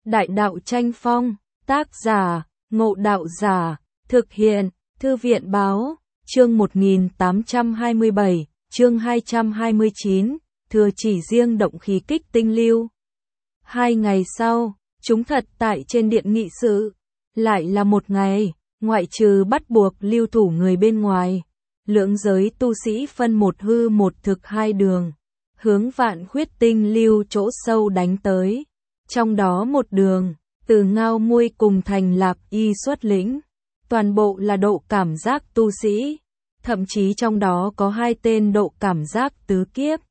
Đại đạo tranh phong, tác giả, Ngộ Đạo Giả, thực hiện, Thư viện báo, chương 1827, chương 229, thừa chỉ riêng động khí kích tinh lưu. 2 ngày sau, chúng thật tại trên điện nghị sự, lại là một ngày, ngoại trừ bắt buộc lưu thủ người bên ngoài, lưỡng giới tu sĩ phân một hư một thực 2 đường, hướng Vạn Khuyết Tinh lưu chỗ sâu đánh tới. Trong đó một đường, từ Ngao Muôi cùng Thành Lạc Y xuất lĩnh, toàn bộ là độ cảm giác tu sĩ, thậm chí trong đó có 2 tên độ cảm giác tứ kiếp.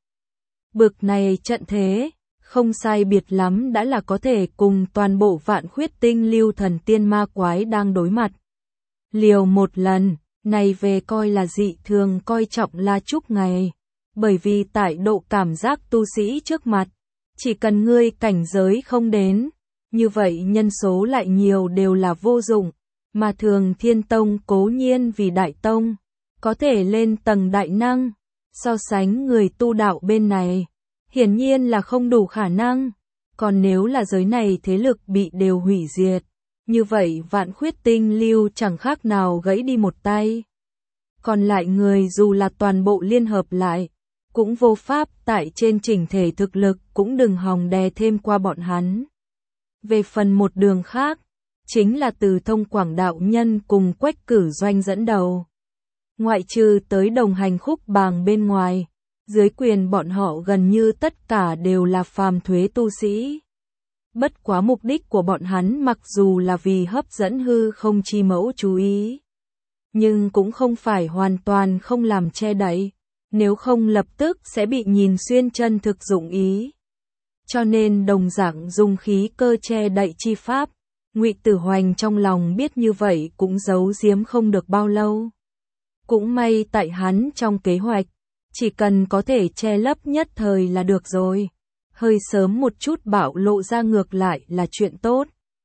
Bực này trận thế, không sai biệt lắm đã là có thể cùng toàn bộ Vạn Khuyết Tinh lưu thần tiên ma quái đang đối mặt. Liều một lần, này về coi là dị thường coi trọng La Trúc ngày, bởi vì tại độ cảm giác tu sĩ trước mặt, chỉ cần ngươi cảnh giới không đến, như vậy nhân số lại nhiều đều là vô dụng, mà Thường Thiên Tông cố nhiên vì đại tông, có thể lên tầng đại năng, so sánh người tu đạo bên này, hiển nhiên là không đủ khả năng, còn nếu là giới này thế lực bị đều hủy diệt, như vậy Vạn Khuyết Tinh lưu chẳng khác nào gãy đi một tay. Còn lại người dù là toàn bộ liên hợp lại, cũng vô pháp tại trên chỉnh thể thực lực cũng đừng hòng đè thêm qua bọn hắn. Về phần một đường khác, chính là từ Thông Quảng đạo nhân cùng Quách Cử Doanh dẫn đầu. Ngoại trừ tới đồng hành Khúc Bàng bên ngoài, dưới quyền bọn họ gần như tất cả đều là phàm thuế tu sĩ. Bất quá mục đích của bọn hắn mặc dù là vì hấp dẫn hư không chi mẫu chú ý, nhưng cũng không phải hoàn toàn không làm che đậy, nếu không lập tức sẽ bị nhìn xuyên chân thực dụng ý. Cho nên đồng dạng dùng khí cơ che đậy chi pháp, Ngụy Tử Hoành trong lòng biết như vậy cũng giấu giếm không được bao lâu. Cũng may tại hắn trong kế hoạch, chỉ cần có thể che lấp nhất thời là được rồi. Hơi sớm một chút bạo lộ ra ngược lại là chuyện tốt.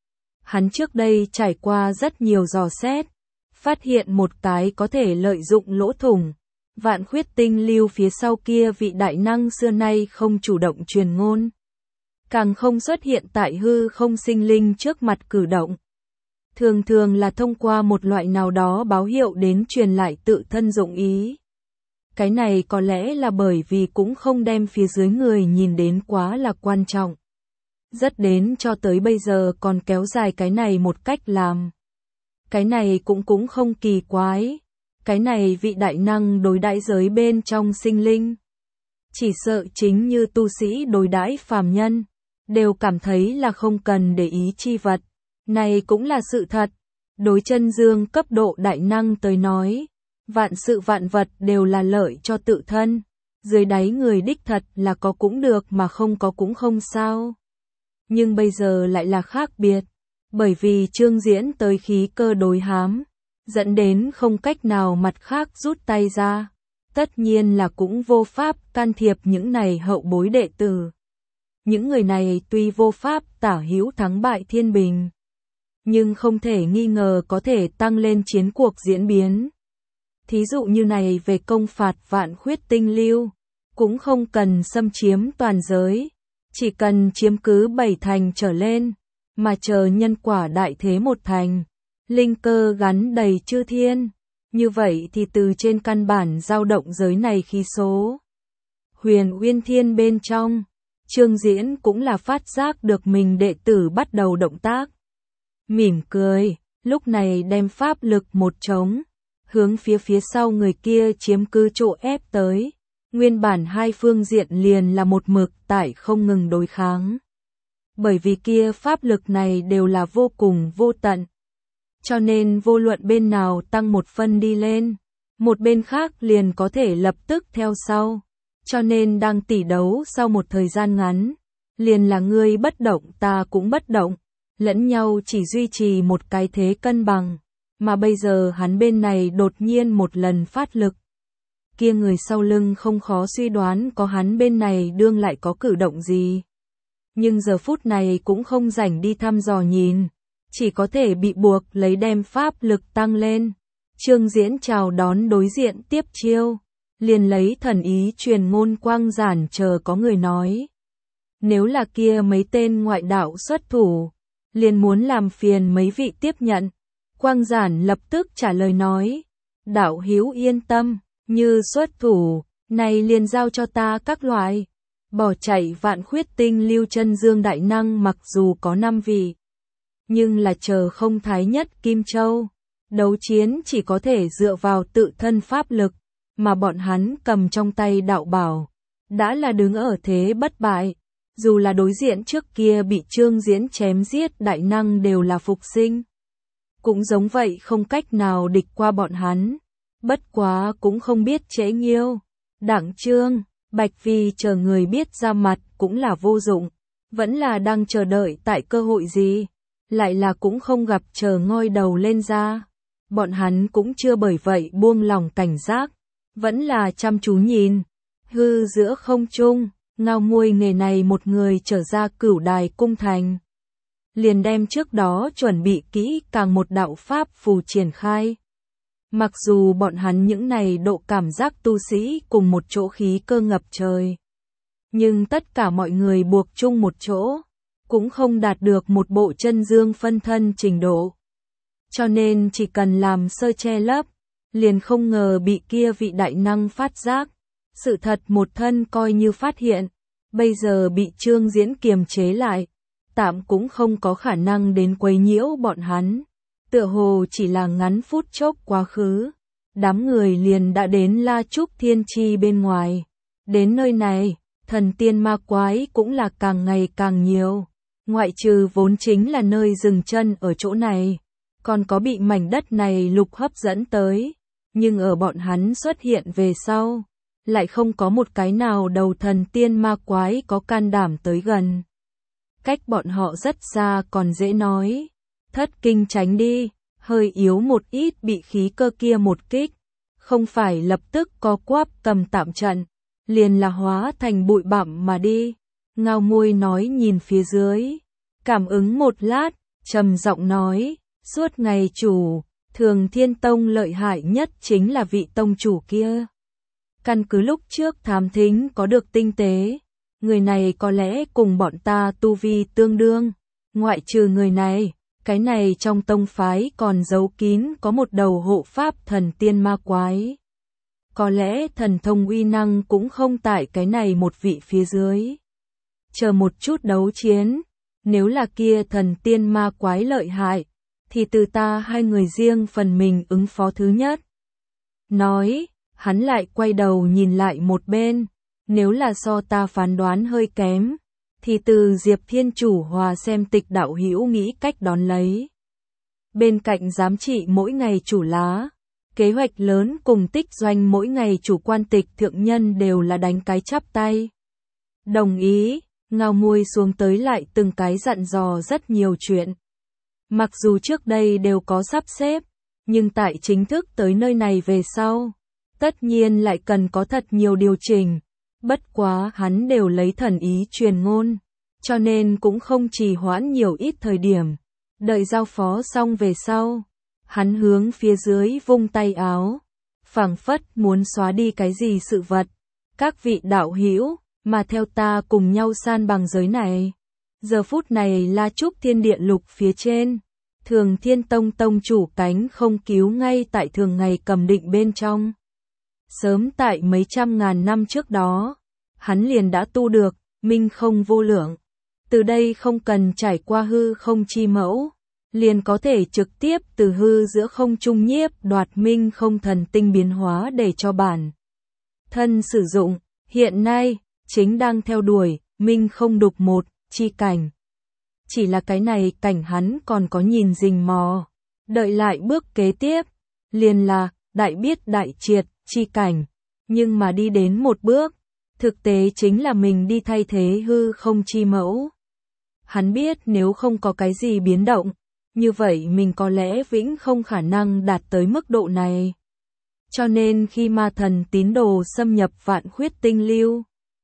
Hắn trước đây trải qua rất nhiều dò xét, phát hiện một cái có thể lợi dụng lỗ thủng. Vạn Khuyết Tinh lưu phía sau kia vị đại năng xưa nay không chủ động truyền ngôn, càng không xuất hiện tại hư không sinh linh trước mặt cử động. Thường thường là thông qua một loại nào đó báo hiệu đến truyền lại tự thân dụng ý. Cái này có lẽ là bởi vì cũng không đem phía dưới người nhìn đến quá là quan trọng. Rất đến cho tới bây giờ còn kéo dài cái này một cách làm. Cái này cũng không kỳ quái. Cái này vị đại năng đối đãi giới bên trong sinh linh. Chỉ sợ chính như tu sĩ đối đãi phàm nhân, đều cảm thấy là không cần để ý chi vật. Này cũng là sự thật. Đối chân dương cấp độ đại năng tới nói, vạn sự vạn vật đều là lợi cho tự thân. Dưới đáy người đích thật là có cũng được mà không có cũng không sao. Nhưng bây giờ lại là khác biệt. Bởi vì Trương Diễn tới khí cơ đối hám, dẫn đến không cách nào mặt khác rút tay ra. Tất nhiên là cũng vô pháp can thiệp những này hậu bối đệ tử. Những người này tuy vô pháp tả hữu thắng bại thiên bình, nhưng không thể nghi ngờ có thể tăng lên chiến cuộc diễn biến. Thí dụ như này về công phạt Vạn Khuyết Tinh lưu, cũng không cần xâm chiếm toàn giới, chỉ cần chiếm cứ 7 thành trở lên, mà chờ nhân quả đại thế một thành, linh cơ gắn đầy chư thiên, như vậy thì từ trên căn bản dao động giới này khí số. Huyền Uyên Thiên bên trong, Trương Diễn cũng là phát giác được mình đệ tử bắt đầu động tác. Mỉm cười, lúc này đem pháp lực một trống, hướng phía sau người kia chiếm cứ chỗ ép tới. Nguyên bản 2 phương diện liền là một mực tại không ngừng đối kháng. Bởi vì kia pháp lực này đều là vô cùng vô tận. Cho nên vô luận bên nào tăng một phân đi lên, một bên khác liền có thể lập tức theo sau. Cho nên đang tỉ đấu sau một thời gian ngắn, liền là ngươi bất động ta cũng bất động, lẫn nhau chỉ duy trì một cái thế cân bằng. Mà bây giờ hắn bên này đột nhiên một lần phát lực. Kia người sau lưng không khó suy đoán có hắn bên này đương lại có cử động gì. Nhưng giờ phút này cũng không rảnh đi thăm dò nhìn, chỉ có thể bị buộc lấy đem pháp lực tăng lên. Trương Diễn chào đón đối diện tiếp chiêu, liền lấy thần ý truyền ngôn quang giản chờ có người nói. Nếu là kia mấy tên ngoại đạo xuất thủ, liền muốn làm phiền mấy vị tiếp nhận. Quang Giản lập tức trả lời nói, đạo hữu yên tâm, như xuất thủ, này liền giao cho ta các loại. Bỏ chạy Vạn Khuyết Tinh Lưu Chân Dương đại năng mặc dù có 5 vị, nhưng là chờ không thái nhất Kim Châu. Đấu chiến chỉ có thể dựa vào tự thân pháp lực, mà bọn hắn cầm trong tay đạo bảo, đã là đứng ở thế bất bại. Dù là đối diện trước kia bị Trương Diễn chém giết đại năng đều là phục sinh, cũng giống vậy không cách nào địch qua bọn hắn. Bất quá cũng không biết trễ nghiêu. Đảng Trương, Bạch Vi chờ người biết ra mặt cũng là vô dụng, vẫn là đang chờ đợi tại cơ hội gì, lại là cũng không gặp chờ ngoi đầu lên ra. Bọn hắn cũng chưa bởi vậy buông lòng cảnh giác, vẫn là chăm chú nhìn. Hư giữa không trung, Ngao Muôi nghề này một người trở ra Cửu Đài cung thành, liền đem trước đó chuẩn bị kỹ càng một đạo pháp phù triển khai. Mặc dù bọn hắn những này độ cảm giác tu sĩ cùng một chỗ khí cơ ngập trời, nhưng tất cả mọi người buộc chung một chỗ, cũng không đạt được một bộ chân dương phân thân trình độ. Cho nên chỉ cần làm sơ che lấp, liền không ngờ bị kia vị đại năng phát giác. Sự thật một thân coi như phát hiện, bây giờ bị Trương Diễn kiềm chế lại, tạm cũng không có khả năng đến quấy nhiễu bọn hắn. Tựa hồ chỉ là ngắn phút chốc quá khứ, đám người liền đã đến La Trúc Thiên Chi bên ngoài. Đến nơi này, thần tiên ma quái cũng là càng ngày càng nhiều. Ngoại trừ vốn chính là nơi dừng chân ở chỗ này, còn có bị mảnh đất này lục hấp dẫn tới. Nhưng ở bọn hắn xuất hiện về sau, lại không có một cái nào đầu thần tiên ma quái có can đảm tới gần. Cách bọn họ rất xa còn dễ nói. Thất kinh tránh đi, hơi yếu một ít bị khí cơ kia một kích. Không phải lập tức có quáp cầm tạm trận, liền là hóa thành bụi bặm mà đi. Ngao Muôi nói nhìn phía dưới, cảm ứng một lát, trầm giọng nói, suốt ngày chủ, Thường Thiên Tông lợi hại nhất chính là vị tông chủ kia. Căn cứ lúc trước thám thính có được tinh tế, người này có lẽ cùng bọn ta tu vi tương đương. Ngoại trừ người này, cái này trong tông phái còn giấu kín có một đầu hộ pháp thần tiên ma quái. Có lẽ thần thông uy năng cũng không tại cái này một vị phía dưới. Chờ một chút đấu chiến, nếu là kia thần tiên ma quái lợi hại, thì từ ta hai người riêng phần mình ứng phó thứ nhất. Nói, hắn lại quay đầu nhìn lại một bên, nếu là so ta phán đoán hơi kém, thì từ Diệp Thiên Chủ Hòa xem Tịch đạo hữu nghĩ cách đón lấy. Bên cạnh giám trị mỗi ngày chủ lá, kế hoạch lớn cùng Tích Doanh mỗi ngày chủ quan Tịch thượng nhân đều là đánh cái chắp tay. Đồng ý, Ngao Muôi xuống tới lại từng cái dặn dò rất nhiều chuyện. Mặc dù trước đây đều có sắp xếp, nhưng tại chính thức tới nơi này về sau, tất nhiên lại cần có thật nhiều điều chỉnh. Bất quá hắn đều lấy thần ý truyền ngôn, cho nên cũng không trì hoãn nhiều ít thời điểm. Đợi giao phó xong về sau, hắn hướng phía dưới vung tay áo, phảng phất muốn xóa đi cái gì sự vật. Các vị đạo hữu, mà theo ta cùng nhau san bằng giới này. Giờ phút này La Trúc Thiên Địa Lục phía trên, Thường Thiên Tông tông chủ cánh không cứu ngay tại thường ngày cầm định bên trong. Sớm tại mấy trăm ngàn năm trước đó, hắn liền đã tu được, minh không vô lượng. Từ đây không cần trải qua hư không chi mẫu, liền có thể trực tiếp từ hư giữa không trung nhiếp đoạt minh không thần tinh biến hóa để cho bản thân sử dụng. Hiện nay, chính đang theo đuổi, minh không đục một, chi cảnh. Chỉ là cái này cảnh hắn còn có nhìn rình mò. Đợi lại bước kế tiếp, liền là, đại biết đại triệt, chi cảnh. Nhưng mà đi đến một bước, thực tế chính là mình đi thay thế hư không chi mẫu. Hắn biết nếu không có cái gì biến động, như vậy mình có lẽ vĩnh không khả năng đạt tới mức độ này. Cho nên khi ma thần tín đồ xâm nhập Vạn Khuyết Tinh Lưu,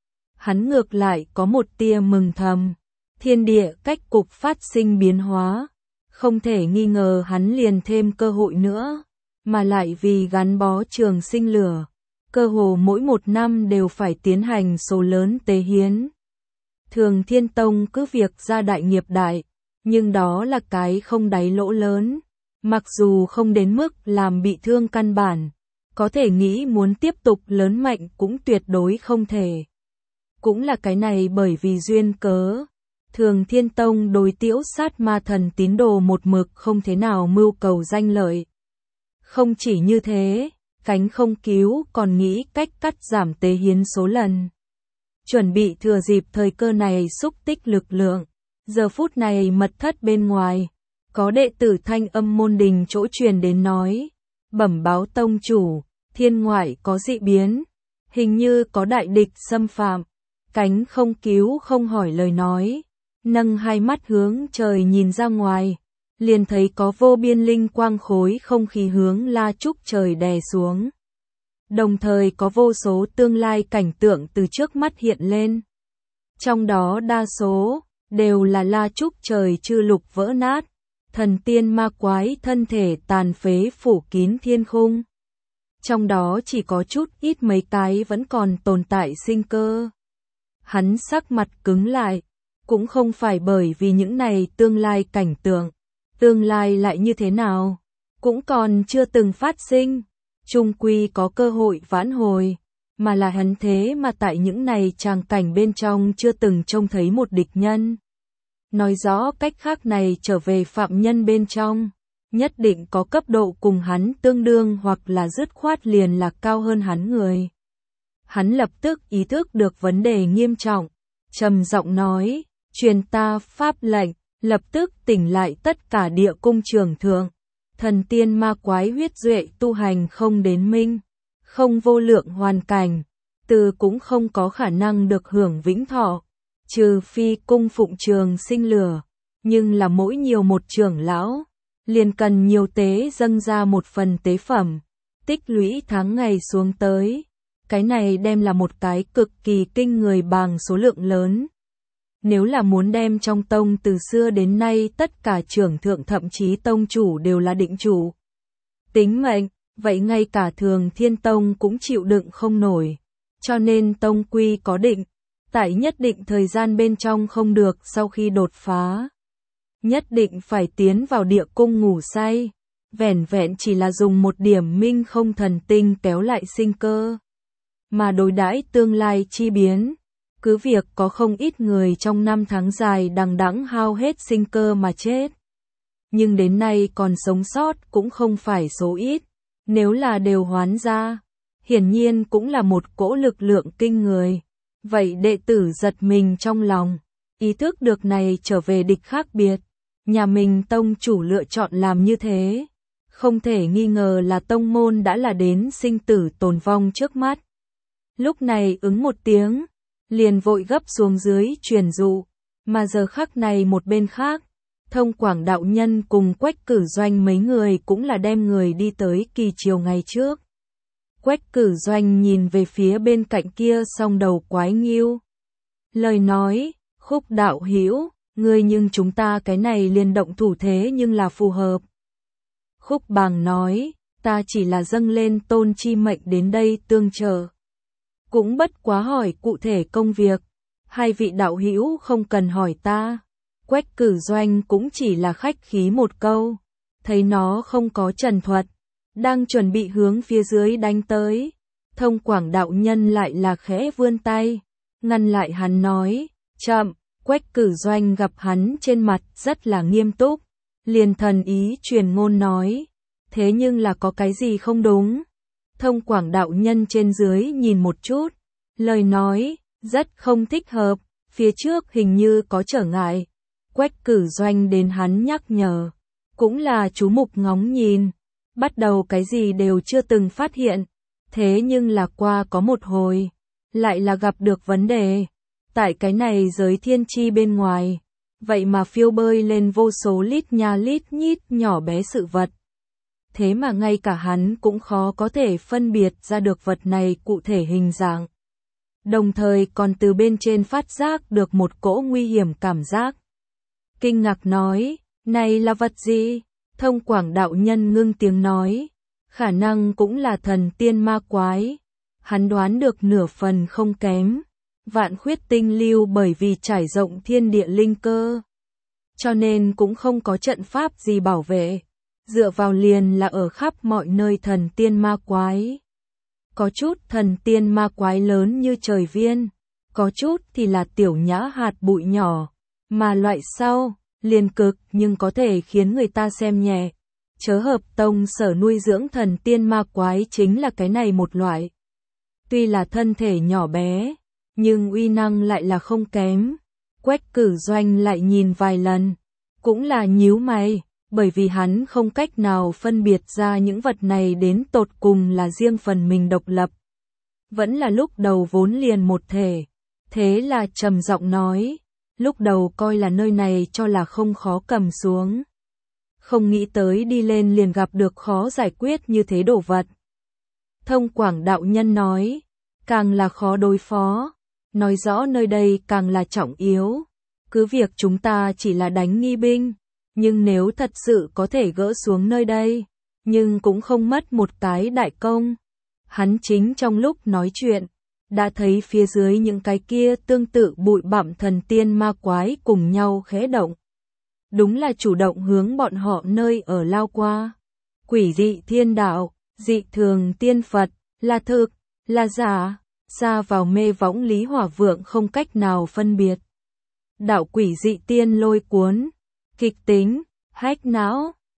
hắn ngược lại có một tia mừng thầm. Thiên địa cách cục phát sinh biến hóa, không thể nghi ngờ hắn liền thêm cơ hội nữa, mà lại vì gắn bó trường sinh lửa, cơ hồ mỗi một năm đều phải tiến hành số lớn tế hiến. Thường Thiên Tông cứ việc ra đại nghiệp đại, Nhưng đó là cái không đáy lỗ lớn. Mặc dù không đến mức làm bị thương căn bản, có thể nghĩ muốn tiếp tục lớn mạnh cũng tuyệt đối không thể. Cũng là cái này bởi vì duyên cớ. Thường Thiên Tông đối Tiễu Sát Ma Thần tín đồ một mực không thế nào mưu cầu danh lợi. Không chỉ như thế, cánh không cứu còn nghĩ cách cắt giảm tế hiến số lần. Chuẩn bị thừa dịp thời cơ này xúc tích lực lượng. Giờ phút này mật thất bên ngoài, có đệ tử Thanh Âm môn đình chỗ truyền đến nói, bẩm báo tông chủ, thiên ngoại có dị biến, hình như có đại địch xâm phạm. Cánh không cứu không hỏi lời nói, nâng hai mắt hướng trời nhìn ra ngoài, liền thấy có vô biên linh quang khối không khí hướng La Trúc trời đè xuống. Đồng thời có vô số tương lai cảnh tượng từ trước mắt hiện lên. Trong đó đa số đều là La Trúc trời chư lục vỡ nát, thần tiên ma quái thân thể tàn phế phủ kín thiên khung. Trong đó chỉ có chút ít mấy cái vẫn còn tồn tại sinh cơ. Hắn sắc mặt cứng lại, cũng không phải bởi vì những này tương lai cảnh tượng, tương lai lại như thế nào, cũng còn chưa từng phát sinh, chung quy có cơ hội vãn hồi, mà là hắn thế mà tại những này tràng cảnh bên trong chưa từng trông thấy một địch nhân. Nói rõ cách khác này trở về phạm nhân bên trong, nhất định có cấp độ cùng hắn tương đương hoặc là dứt khoát liền là cao hơn hắn người. Hắn lập tức ý thức được vấn đề nghiêm trọng, trầm giọng nói, truyền ta pháp lệnh, lập tức tỉnh lại tất cả địa cung trưởng thượng, thần tiên ma quái huyết duệ tu hành không đến minh, không vô lượng hoàn cảnh, từ cũng không có khả năng được hưởng vĩnh thọ, trừ phi cung phụng trường sinh lửa, nhưng là mỗi nhiều một trưởng lão, liền cần nhiều tế dâng ra một phần tế phẩm, tích lũy tháng ngày xuống tới. Cái này đem là một cái cực kỳ kinh người bằng số lượng lớn. Nếu là muốn đem trong tông từ xưa đến nay tất cả trưởng thượng thậm chí tông chủ đều là định chủ. Tính mệnh, vậy ngay cả Thường Thiên Tông cũng chịu đựng không nổi. Cho nên tông quy có định, tại nhất định thời gian bên trong không được sau khi đột phá. Nhất định phải tiến vào địa cung ngủ say. Vẻn vẹn chỉ là dùng một điểm minh không thần tinh kéo lại sinh cơ. Mà đối đãi tương lai chi biến, cứ việc có không ít người trong năm tháng dài đằng đẵng hao hết sinh cơ mà chết. Nhưng đến nay còn sống sót cũng không phải số ít, nếu là đều hoán ra, hiển nhiên cũng là một cỗ lực lượng kinh người. Vậy đệ tử giật mình trong lòng, ý thức được này trở về địch khác biệt, nhà mình tông chủ lựa chọn làm như thế. Không thể nghi ngờ là tông môn đã là đến sinh tử tồn vong trước mắt. Lúc này ứng một tiếng, liền vội gấp xuống dưới truyền dụ, mà giờ khắc này một bên khác, Thông Quảng đạo nhân cùng Quách Cử Doanh mấy người cũng là đem người đi tới kỳ chiều ngày trước. Quách Cử Doanh nhìn về phía bên cạnh kia song đầu quái nghiêu. Lời nói, Khúc đạo hữu, ngươi nhưng chúng ta cái này liền động thủ thế nhưng là phù hợp. Khúc Bàng nói, ta chỉ là dâng lên tôn chi mệnh đến đây tương trợ. Cũng bất quá hỏi cụ thể công việc, hai vị đạo hữu không cần hỏi ta. Quách Cử Doanh cũng chỉ là khách khí một câu, thấy nó không có trần thuật, đang chuẩn bị hướng phía dưới đánh tới. Thông Quảng đạo nhân lại là khẽ vươn tay, ngăn lại hắn nói, chậm. Quách Cử Doanh gặp hắn trên mặt rất là nghiêm túc, liền thần ý truyền ngôn nói, thế nhưng là có cái gì không đúng. Thông Quảng đạo nhân trên dưới nhìn một chút, lời nói, rất không thích hợp, phía trước hình như có trở ngại. Quách Cử Doanh đến hắn nhắc nhở, cũng là chú mục ngóng nhìn, bắt đầu cái gì đều chưa từng phát hiện, thế nhưng là qua có một hồi, lại là gặp được vấn đề. Tại cái này giới thiên chi bên ngoài, vậy mà phiêu bơi lên vô số lít nha lít nhít nhỏ bé sự vật. Thế mà ngay cả hắn cũng khó có thể phân biệt ra được vật này cụ thể hình dạng. Đồng thời còn từ bên trên phát giác được một cỗ nguy hiểm cảm giác. Kinh ngạc nói, này là vật gì? Thông Quảng đạo nhân ngưng tiếng nói, khả năng cũng là thần tiên ma quái. Hắn đoán được nửa phần không kém. Vạn khuyết tinh lưu bởi vì trải rộng thiên địa linh cơ, cho nên cũng không có trận pháp gì bảo vệ. Dựa vào liền là ở khắp mọi nơi thần tiên ma quái. Có chút thần tiên ma quái lớn như trời viên, có chút thì là tiểu nhã hạt bụi nhỏ, mà loại sau, liền cực nhưng có thể khiến người ta xem nhẹ. Chớ Hợp Tông sở nuôi dưỡng thần tiên ma quái chính là cái này một loại. Tuy là thân thể nhỏ bé, nhưng uy năng lại là không kém. Quách Cử Doanh lại nhìn vài lần, cũng là nhíu mày, bởi vì hắn không cách nào phân biệt ra những vật này đến tột cùng là riêng phần mình độc lập. Vẫn là lúc đầu vốn liền một thể, thế là trầm giọng nói, lúc đầu coi là nơi này cho là không khó cầm xuống. Không nghĩ tới đi lên liền gặp được khó giải quyết như thế đồ vật. Thông Quảng đạo nhân nói, càng là khó đối phó, nói rõ nơi đây càng là trọng yếu. Cứ việc chúng ta chỉ là đánh nghi binh, nhưng nếu thật sự có thể gỡ xuống nơi đây, nhưng cũng không mất một cái đại công. Hắn chính trong lúc nói chuyện, đã thấy phía dưới những cái kia tương tự bụi bặm thần tiên ma quái cùng nhau khẽ động. Đúng là chủ động hướng bọn họ nơi ở lao qua. Quỷ dị thiên đạo, dị thường tiên Phật, là thực, là giả, xa vào mê võng Lý Hỏa Vượng không cách nào phân biệt. Đạo quỷ dị tiên lôi cuốn, kịch tính, hách não,